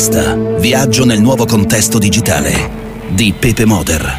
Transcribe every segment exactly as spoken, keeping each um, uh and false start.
Next. Viaggio nel nuovo contesto digitale di Pepe Moder.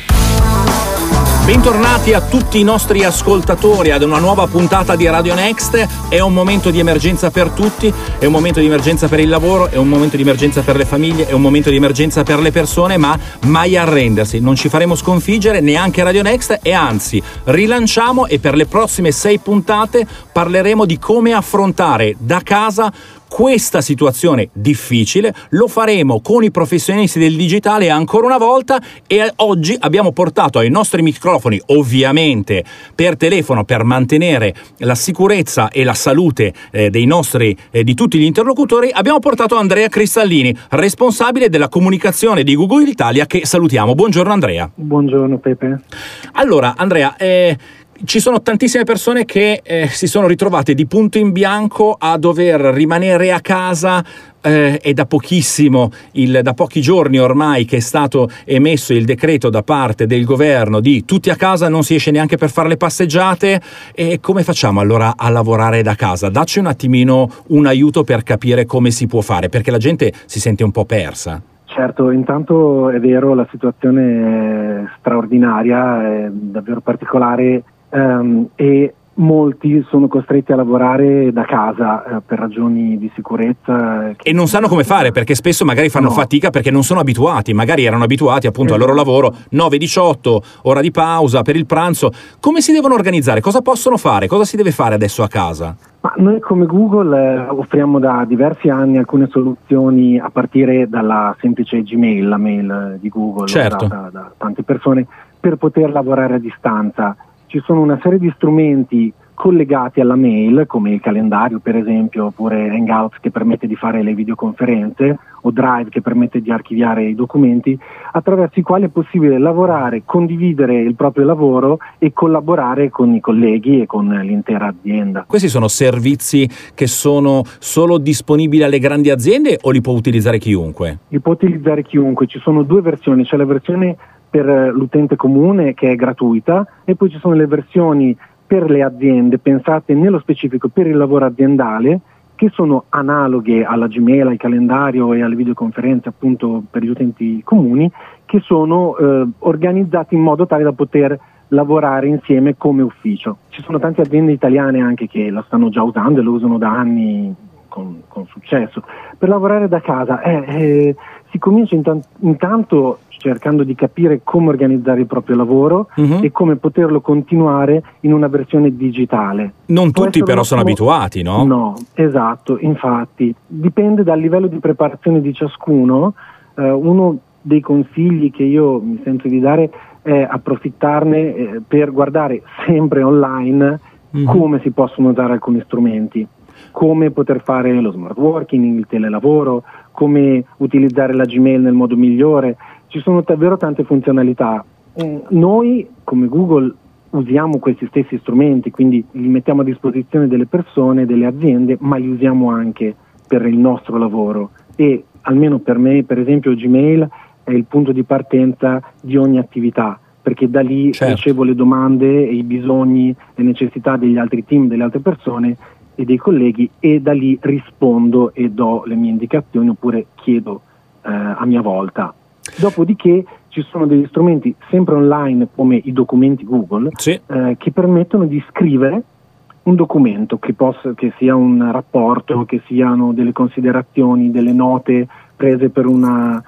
Bentornati a tutti i nostri ascoltatori ad una nuova puntata di Radio Next. È un momento di emergenza per tutti, è un momento di emergenza per il lavoro, è un momento di emergenza per le famiglie, è un momento di emergenza per le persone, ma mai arrendersi, non ci faremo sconfiggere neanche Radio Next e anzi rilanciamo e per le prossime sei puntate parleremo di come affrontare da casa questa situazione difficile. Lo faremo con i professionisti del digitale ancora una volta e oggi abbiamo portato ai nostri microfoni, ovviamente per telefono per mantenere la sicurezza e la salute eh, dei nostri eh, di tutti gli interlocutori, abbiamo portato Andrea Cristallini, responsabile della comunicazione di Google Italia, che salutiamo. Buongiorno Andrea. Buongiorno Pepe. Allora Andrea, eh, ci sono tantissime persone che eh, si sono ritrovate di punto in bianco a dover rimanere a casa. Eh, è da pochissimo, il, da pochi giorni ormai che è stato emesso il decreto da parte del governo di tutti a casa, non si esce neanche per fare le passeggiate. E come facciamo allora a lavorare da casa? Dacci un attimino un aiuto per capire come si può fare, perché la gente si sente un po' persa. Certo, intanto è vero, la situazione è straordinaria, è davvero particolare. Um, e molti sono costretti a lavorare da casa eh, per ragioni di sicurezza e non sanno come fare, perché spesso magari fanno no. fatica perché non sono abituati, magari erano abituati appunto esatto. al loro lavoro nove diciotto, ora di pausa per il pranzo. Come si devono organizzare? Cosa possono fare? Cosa si deve fare adesso a casa? Ma noi come Google eh, offriamo da diversi anni alcune soluzioni a partire dalla semplice Gmail, la mail di Google certo. usata da tante persone, per poter lavorare a distanza. Ci sono una serie di strumenti collegati alla mail, come il calendario per esempio, oppure Hangouts che permette di fare le videoconferenze, o Drive che permette di archiviare i documenti, attraverso i quali è possibile lavorare, condividere il proprio lavoro e collaborare con i colleghi e con l'intera azienda. Questi sono servizi che sono solo disponibili alle grandi aziende o li può utilizzare chiunque? Li può utilizzare chiunque, ci sono due versioni, c'è la versione per l'utente comune che è gratuita e poi ci sono le versioni per le aziende pensate nello specifico per il lavoro aziendale, che sono analoghe alla Gmail, al calendario e alle videoconferenze appunto per gli utenti comuni, che sono eh, organizzati in modo tale da poter lavorare insieme come ufficio. Ci sono tante aziende italiane anche che la stanno già usando e lo usano da anni con, con successo. Per lavorare da casa eh, eh, si comincia intant- intanto cercando di capire come organizzare il proprio lavoro uh-huh. e come poterlo continuare in una versione digitale. Non Può tutti però sono po- abituati, no? No, esatto, infatti. Dipende dal livello di preparazione di ciascuno. Uh, uno dei consigli che io mi sento di dare è approfittarne eh, per guardare sempre online uh-huh. come si possono usare alcuni strumenti, come poter fare lo smart working, il telelavoro, come utilizzare la Gmail nel modo migliore. Ci sono davvero tante funzionalità. Eh, noi come Google usiamo questi stessi strumenti, quindi li mettiamo a disposizione delle persone, delle aziende, ma li usiamo anche per il nostro lavoro e almeno per me, per esempio, Gmail è il punto di partenza di ogni attività, perché da lì certo. ricevo le domande e i bisogni, le necessità degli altri team, delle altre persone e dei colleghi e da lì rispondo e do le mie indicazioni oppure chiedo eh, a mia volta. Dopodiché ci sono degli strumenti sempre online come i documenti Google sì. eh, che permettono di scrivere un documento che, possa, che sia un rapporto, che siano delle considerazioni, delle note prese per una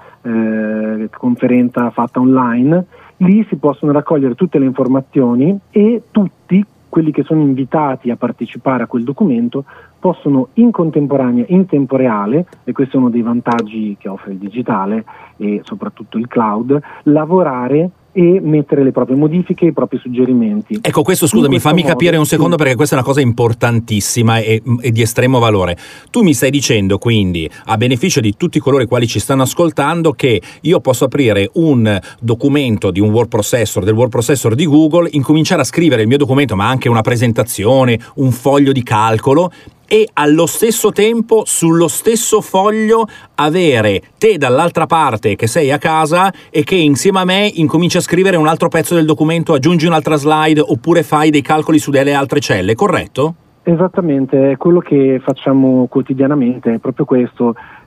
eh, conferenza fatta online. Lì si possono raccogliere tutte le informazioni e tutti quelli che sono invitati a partecipare a quel documento possono in contemporanea, in tempo reale, e questo è uno dei vantaggi che offre il digitale e soprattutto il cloud, lavorare e mettere le proprie modifiche, i propri suggerimenti. Ecco, questo scusami, questo fammi modo, capire un secondo sì. perché questa è una cosa importantissima e, e di estremo valore. Tu mi stai dicendo quindi, a beneficio di tutti coloro i quali ci stanno ascoltando, che io posso aprire un documento di un word processor, del word processor di Google, incominciare a scrivere il mio documento, ma anche una presentazione, un foglio di calcolo, e allo stesso tempo sullo stesso foglio avere te dall'altra parte che sei a casa e che insieme a me incominci a scrivere un altro pezzo del documento, aggiungi un'altra slide oppure fai dei calcoli su delle altre celle, corretto? Esattamente, è quello che facciamo quotidianamente, è proprio questo.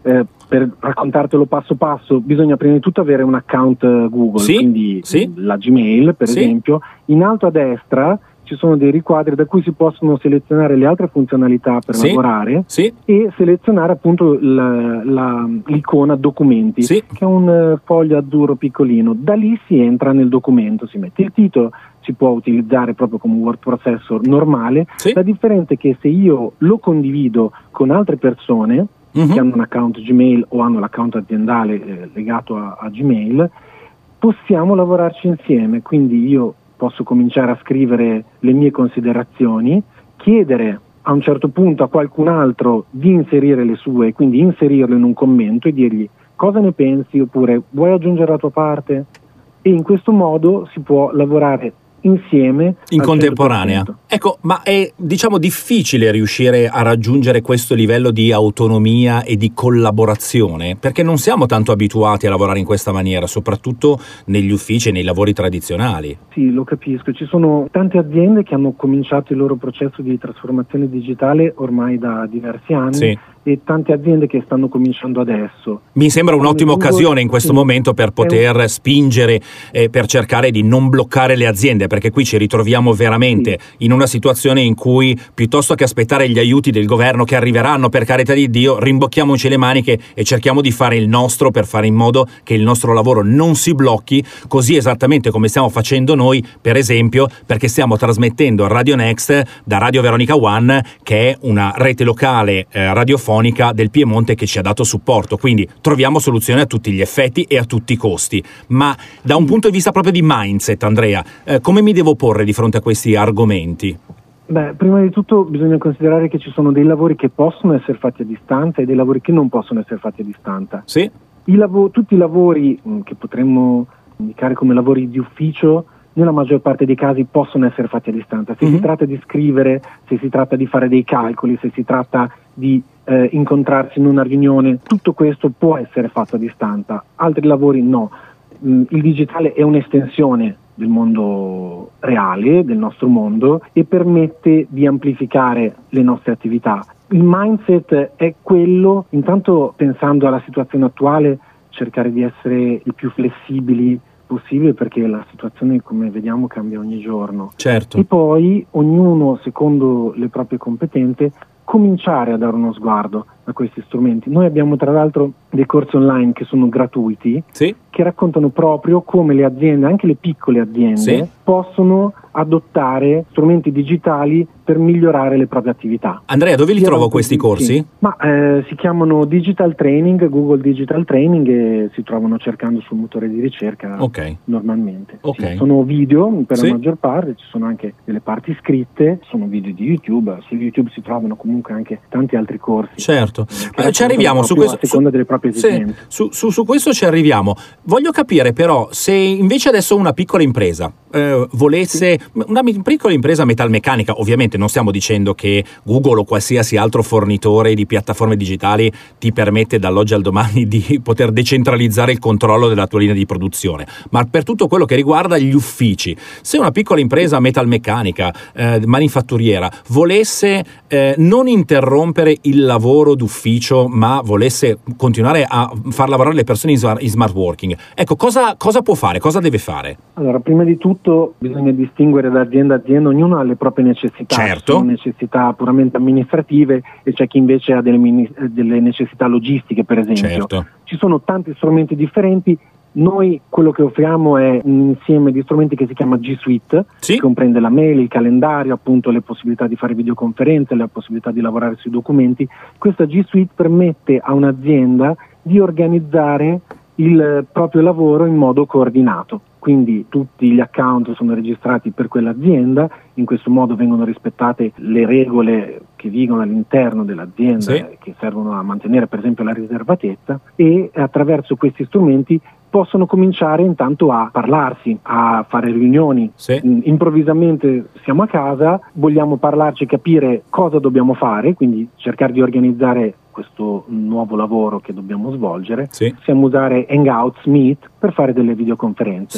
eh, per raccontartelo passo passo, bisogna prima di tutto avere un account Google, sì, quindi sì. la Gmail per sì. esempio. In alto a destra ci sono dei riquadri da cui si possono selezionare le altre funzionalità per sì. lavorare sì. e selezionare appunto la, la, l'icona documenti, sì. che è un uh, foglio azzurro piccolino. Da lì si entra nel documento, si mette il titolo, si può utilizzare proprio come word processor normale. Sì. La differenza è che se io lo condivido con altre persone mm-hmm. che hanno un account Gmail o hanno l'account aziendale eh, legato a, a Gmail, possiamo lavorarci insieme, quindi io posso cominciare a scrivere le mie considerazioni, chiedere a un certo punto a qualcun altro di inserire le sue, quindi inserirlo in un commento e dirgli cosa ne pensi, oppure vuoi aggiungere la tua parte, e in questo modo si può lavorare insieme in al contemporanea. cento per cento. Ecco, ma è diciamo difficile riuscire a raggiungere questo livello di autonomia e di collaborazione, perché non siamo tanto abituati a lavorare in questa maniera, soprattutto negli uffici e nei lavori tradizionali. Sì, lo capisco. Ci sono tante aziende che hanno cominciato il loro processo di trasformazione digitale ormai da diversi anni. Sì. E tante aziende che stanno cominciando adesso. Mi sembra un'ottima Google, occasione in questo sì, momento per poter un... spingere, eh, per cercare di non bloccare le aziende, perché qui ci ritroviamo veramente sì. in una situazione in cui, piuttosto che aspettare gli aiuti del governo che arriveranno, per carità di Dio, rimbocchiamoci le maniche e cerchiamo di fare il nostro per fare in modo che il nostro lavoro non si blocchi, così esattamente come stiamo facendo noi, per esempio, perché stiamo trasmettendo a Radio Next da Radio Veronica One, che è una rete locale eh, radiofonica del Piemonte che ci ha dato supporto, quindi troviamo soluzioni a tutti gli effetti e a tutti i costi. Ma da un punto di vista proprio di mindset, Andrea, eh, come mi devo porre di fronte a questi argomenti? Beh, prima di tutto bisogna considerare che ci sono dei lavori che possono essere fatti a distanza e dei lavori che non possono essere fatti a distanza. Sì. I lav- tutti i lavori mh, che potremmo indicare come lavori di ufficio, nella maggior parte dei casi possono essere fatti a distanza. Se mm-hmm. si tratta di scrivere, se si tratta di fare dei calcoli, se si tratta di eh, incontrarsi in una riunione, tutto questo può essere fatto a distanza. Altri lavori no. Mm, il digitale è un'estensione del mondo reale, del nostro mondo, e permette di amplificare le nostre attività. Il mindset è quello, intanto pensando alla situazione attuale, cercare di essere il più flessibili possibile, perché la situazione, come vediamo, cambia ogni giorno. Certo. E poi ognuno, secondo le proprie competenze, cominciare a dare uno sguardo a questi strumenti. Noi abbiamo tra l'altro dei corsi online che sono gratuiti, sì. che raccontano proprio come le aziende, anche le piccole aziende, sì. possono adottare strumenti digitali per migliorare le proprie attività. Andrea, dove li Io trovo questi corsi? Sì. Ma eh, si chiamano Digital Training, Google Digital Training, e si trovano cercando sul motore di ricerca okay. normalmente. Okay. Sì, sono video per sì. la maggior parte, ci sono anche delle parti scritte, sono video di YouTube, su YouTube si trovano comunque anche tanti altri corsi. Certo, eh, ci arriviamo su questo. A seconda su, delle proprie esigenze. Sì, su, su, su questo ci arriviamo. Voglio capire però se invece adesso una piccola impresa eh, volesse, sì. una piccola impresa metalmeccanica, ovviamente non stiamo dicendo che Google o qualsiasi altro fornitore di piattaforme digitali ti permette dall'oggi al domani di poter decentralizzare il controllo della tua linea di produzione, ma per tutto quello che riguarda gli uffici, se una piccola impresa metalmeccanica, eh, manifatturiera, volesse eh, non interrompere il lavoro d'ufficio, ma volesse continuare a far lavorare le persone in smart working, ecco, cosa, cosa può fare, cosa deve fare? Allora, prima di tutto bisogna distinguere da azienda a azienda, ognuno ha le proprie necessità. Certo. Sono necessità puramente amministrative e c'è chi invece ha delle, delle necessità logistiche, per esempio. Certo. Ci sono tanti strumenti differenti. Noi quello che offriamo è un insieme di strumenti che si chiama G Suite, sì. che comprende la mail, il calendario, appunto le possibilità di fare videoconferenze, la possibilità di lavorare sui documenti. Questa G Suite permette a un'azienda di organizzare il proprio lavoro in modo coordinato. Quindi tutti gli account sono registrati per quell'azienda, in questo modo vengono rispettate le regole che vigono all'interno dell'azienda, sì. che servono a mantenere per esempio la riservatezza, e attraverso questi strumenti possono cominciare intanto a parlarsi, a fare riunioni. Sì. Improvvisamente siamo a casa, vogliamo parlarci, capire cosa dobbiamo fare, quindi cercare di organizzare questo nuovo lavoro che dobbiamo svolgere. Sì. Possiamo usare Hangouts, Meet per fare delle videoconferenze. Sì. E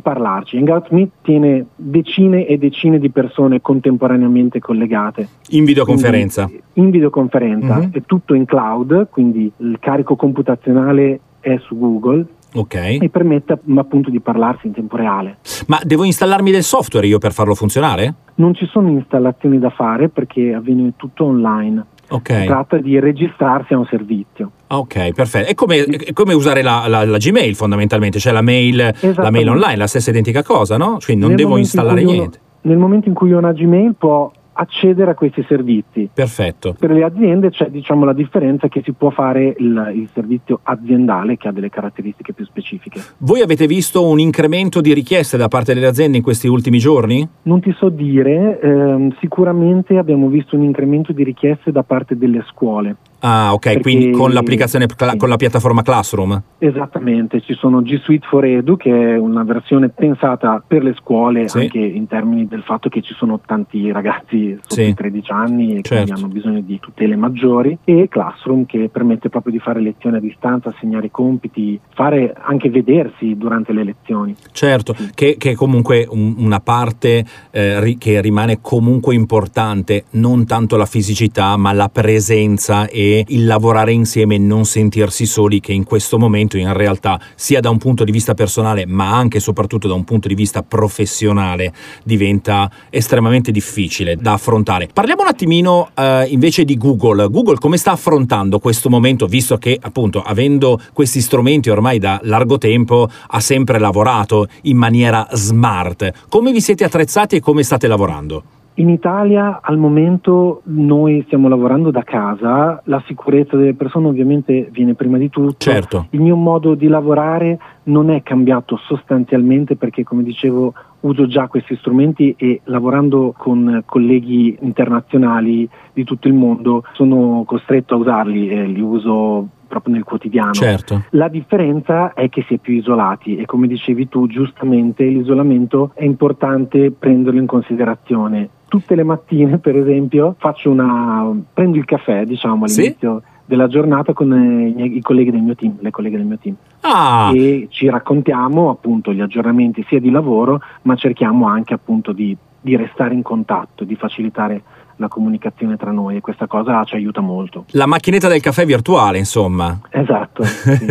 parlarci. Hangout Meet tiene decine e decine di persone contemporaneamente collegate. In videoconferenza? Quindi, in videoconferenza, mm-hmm. È tutto in cloud, quindi il carico computazionale è su Google. Ok. E permette appunto di parlarsi in tempo reale. Ma devo installarmi del software io per farlo funzionare? Non ci sono installazioni da fare perché avviene tutto online. Okay. Si tratta di registrarsi a un servizio. Ok, perfetto. È come, è come usare la, la, la Gmail fondamentalmente, cioè la mail, la mail online, la stessa identica cosa, no? Quindi non nel devo installare in niente. Uno, nel momento in cui uno ha Gmail può accedere a questi servizi. Perfetto. Per le aziende c'è, diciamo, la differenza che si può fare il, il servizio aziendale che ha delle caratteristiche più specifiche. Voi avete visto un incremento di richieste da parte delle aziende in questi ultimi giorni? Non ti so dire, ehm, sicuramente abbiamo visto un incremento di richieste da parte delle scuole. Ah, ok, perché, quindi con l'applicazione, sì. Con la piattaforma Classroom? Esattamente, ci sono G Suite for Edu, che è una versione pensata per le scuole, sì. Anche in termini del fatto che ci sono tanti ragazzi sotto sì. i tredici anni e certo. Quindi hanno bisogno di tutele maggiori, e Classroom, che permette proprio di fare lezioni a distanza, assegnare compiti, fare anche vedersi durante le lezioni. Certo, sì. che, che è comunque un, una parte eh, ri, che rimane comunque importante, non tanto la fisicità ma la presenza e il lavorare insieme e non sentirsi soli, che in questo momento in realtà sia da un punto di vista personale ma anche e soprattutto da un punto di vista professionale diventa estremamente difficile da affrontare. Parliamo un attimino eh, invece di Google. Google come sta affrontando questo momento, visto che appunto avendo questi strumenti ormai da largo tempo ha sempre lavorato in maniera smart. Come vi siete attrezzati e come state lavorando? In Italia al momento noi stiamo lavorando da casa, la sicurezza delle persone ovviamente viene prima di tutto. Certo. Il mio modo di lavorare non è cambiato sostanzialmente perché, come dicevo, uso già questi strumenti e lavorando con colleghi internazionali di tutto il mondo sono costretto a usarli e li uso proprio nel quotidiano. Certo. La differenza è che si è più isolati e, come dicevi tu giustamente, l'isolamento è importante prenderlo in considerazione. Tutte le mattine, per esempio, faccio una prendo il caffè, diciamo, all'inizio sì? della giornata con i, miei, i colleghi del mio team, le colleghe del mio team. Ah. E ci raccontiamo appunto gli aggiornamenti sia di lavoro, ma cerchiamo anche appunto di, di restare in contatto, di facilitare la comunicazione tra noi, e questa cosa ci aiuta molto. La macchinetta del caffè virtuale, insomma. Esatto. Sì.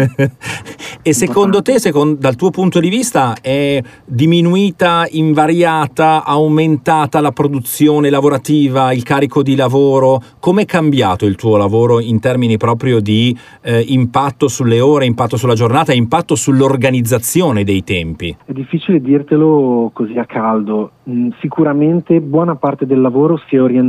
E secondo te, secondo, dal tuo punto di vista, è diminuita, invariata, aumentata la produzione lavorativa, il carico di lavoro? Com'è cambiato il tuo lavoro in termini proprio di eh, impatto sulle ore, impatto sulla giornata, impatto sull'organizzazione dei tempi? È difficile dirtelo così a caldo. Mm, sicuramente buona parte del lavoro si è orientata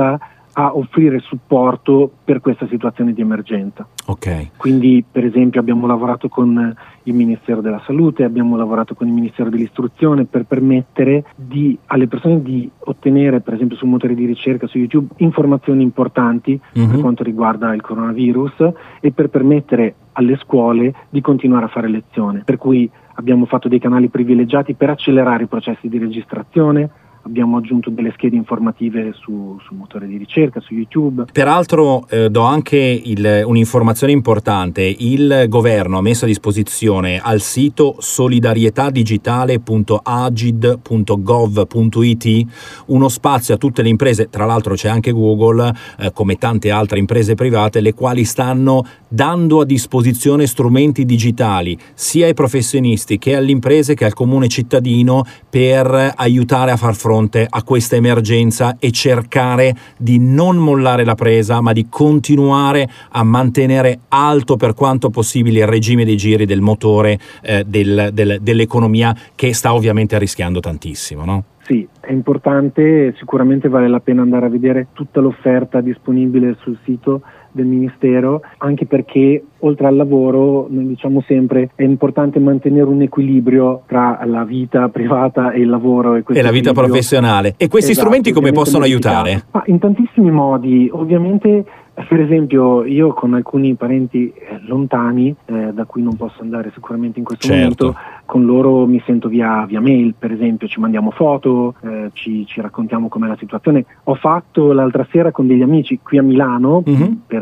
a offrire supporto per questa situazione di emergenza. Ok. Quindi, per esempio, abbiamo lavorato con il Ministero della Salute, abbiamo lavorato con il Ministero dell'Istruzione per permettere di, alle persone di ottenere, per esempio sul motore di ricerca su YouTube, informazioni importanti mm-hmm. per quanto riguarda il coronavirus, e per permettere alle scuole di continuare a fare lezione. Per cui abbiamo fatto dei canali privilegiati per accelerare i processi di registrazione. Abbiamo aggiunto delle schede informative su, sul motore di ricerca, su YouTube. Peraltro eh, do anche il, un'informazione importante. Il governo ha messo a disposizione al sito solidarietadigitale punto agid punto gov punto it uno spazio a tutte le imprese, tra l'altro c'è anche Google, eh, come tante altre imprese private, le quali stanno dando a disposizione strumenti digitali sia ai professionisti che alle imprese che al comune cittadino per aiutare a far fronte a questa emergenza e cercare di non mollare la presa, ma di continuare a mantenere alto per quanto possibile il regime dei giri del motore eh, del, del, dell'economia, che sta ovviamente rischiando tantissimo, no? Sì, è importante, sicuramente vale la pena andare a vedere tutta l'offerta disponibile sul sito del Ministero, anche perché oltre al lavoro, noi diciamo sempre, è importante mantenere un equilibrio tra la vita privata e il lavoro. E, e la vita professionale. E questi esatto, strumenti come possono aiutare? Ah, in tantissimi modi, ovviamente. Per esempio, io con alcuni parenti lontani, eh, da cui non posso andare sicuramente in questo certo. momento, con loro mi sento via, via mail, per esempio, ci mandiamo foto, eh, ci, ci raccontiamo com'è la situazione. Ho fatto l'altra sera con degli amici qui a Milano, mm-hmm. per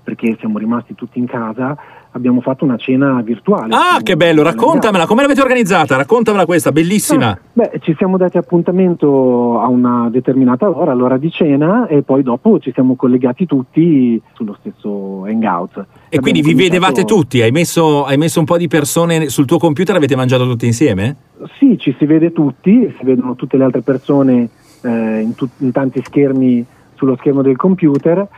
perché siamo rimasti tutti in casa, abbiamo fatto una cena virtuale. Ah, che bello, raccontamela, come l'avete organizzata? Raccontamela questa, bellissima. Ah, beh, ci siamo dati appuntamento a una determinata ora, l'ora di cena, e poi dopo ci siamo collegati tutti sullo stesso Hangout. E quindi vi cominciato... vedevate tutti? Hai messo, hai messo un po' di persone sul tuo computer, avete mangiato tutti insieme? Sì, ci si vede tutti, si vedono tutte le altre persone eh, in, tu- in tanti schermi sullo schermo del computer,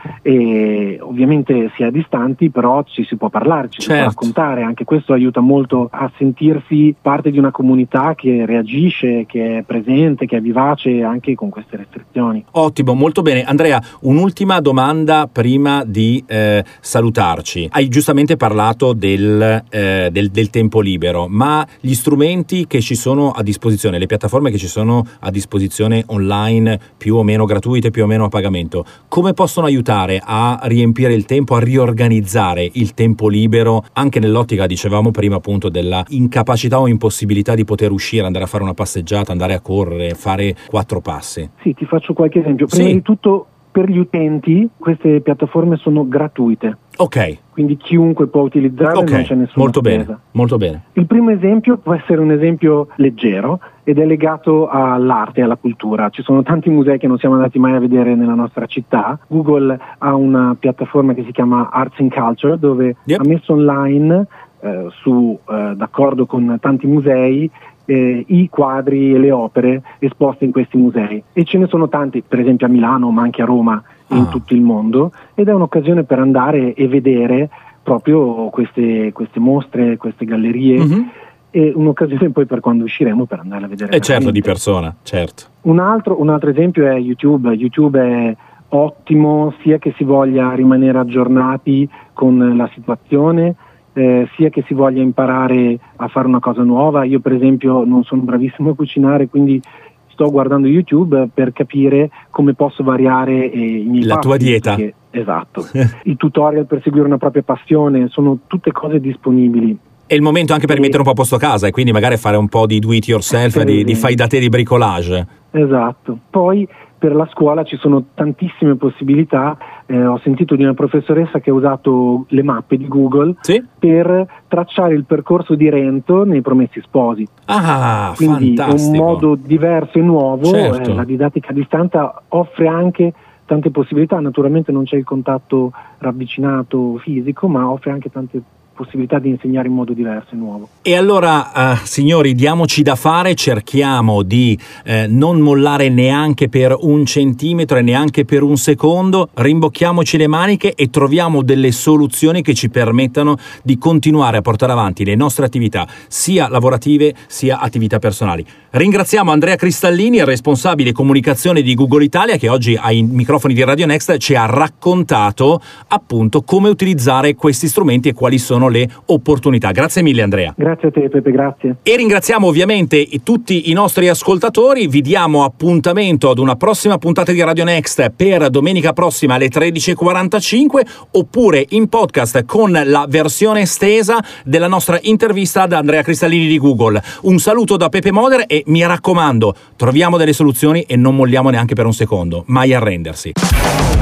e ovviamente si è distanti, però ci si può parlare, ci certo. si può raccontare, anche questo aiuta molto a sentirsi parte di una comunità che reagisce, che è presente, che è vivace anche con queste restrizioni. Ottimo, molto bene. Andrea, un'ultima domanda prima di eh, salutarci. Hai giustamente parlato del, eh, del, del tempo libero, ma gli strumenti che ci sono a disposizione, le piattaforme che ci sono a disposizione online, più o meno gratuite, più o meno a pagamento, come possono aiutare a riempire il tempo, a riorganizzare il tempo libero, anche nell'ottica, dicevamo prima, appunto, della incapacità o impossibilità di poter uscire, andare a fare una passeggiata, andare a correre, fare quattro passi? Sì, ti faccio qualche esempio. Prima sì. di tutto, per gli utenti queste piattaforme sono gratuite. Ok. Quindi chiunque può utilizzarle, okay. non c'è nessuna molto spesa. bene, molto bene. Il primo esempio può essere un esempio leggero ed è legato all'arte e alla cultura. Ci sono tanti musei che non siamo andati mai a vedere nella nostra città. Google ha una piattaforma che si chiama Arts and Culture, dove yep. ha messo online, eh, su, eh, d'accordo con tanti musei, Eh, i quadri e le opere esposte in questi musei, e ce ne sono tanti, per esempio a Milano, ma anche a Roma e in ah. tutto il mondo, ed è un'occasione per andare e vedere proprio queste, queste mostre, queste gallerie, mm-hmm. e un'occasione poi per quando usciremo per andare a vedere. E certo, di persona, certo. Un altro, un altro esempio è YouTube. YouTube è ottimo sia che si voglia rimanere aggiornati con la situazione, Eh, sia che si voglia imparare a fare una cosa nuova. Io per esempio non sono bravissimo a cucinare, quindi sto guardando YouTube per capire come posso variare eh, i miei la passi, tua dieta perché, esatto. I tutorial per seguire una propria passione sono tutte cose disponibili. È il momento anche per e... mettere un po' a posto casa e quindi magari fare un po' di do it yourself, di, di fai da te, di bricolage. Esatto. Poi per la scuola ci sono tantissime possibilità. Eh, ho sentito di una professoressa che ha usato le mappe di Google sì? per tracciare il percorso di Rento nei Promessi Sposi. Ah, quindi fantastico. Un modo diverso e nuovo. Certo. Eh, la didattica a distanza offre anche tante possibilità. Naturalmente non c'è il contatto ravvicinato fisico, ma offre anche tante possibilità di insegnare in modo diverso e nuovo. E allora, uh, signori, diamoci da fare, cerchiamo di eh, non mollare neanche per un centimetro e neanche per un secondo, rimbocchiamoci le maniche e troviamo delle soluzioni che ci permettano di continuare a portare avanti le nostre attività, sia lavorative sia attività personali. Ringraziamo Andrea Cristallini, il responsabile comunicazione di Google Italia, che oggi ai microfoni di Radio Next ci ha raccontato appunto come utilizzare questi strumenti e quali sono le opportunità. Grazie mille Andrea. Grazie a te Pepe, grazie. E ringraziamo ovviamente tutti i nostri ascoltatori, vi diamo appuntamento ad una prossima puntata di Radio Next per domenica prossima alle tredici e quarantacinque, oppure in podcast con la versione estesa della nostra intervista ad Andrea Cristallini di Google. Un saluto da Pepe Moder e mi raccomando, troviamo delle soluzioni e non molliamo neanche per un secondo, mai arrendersi.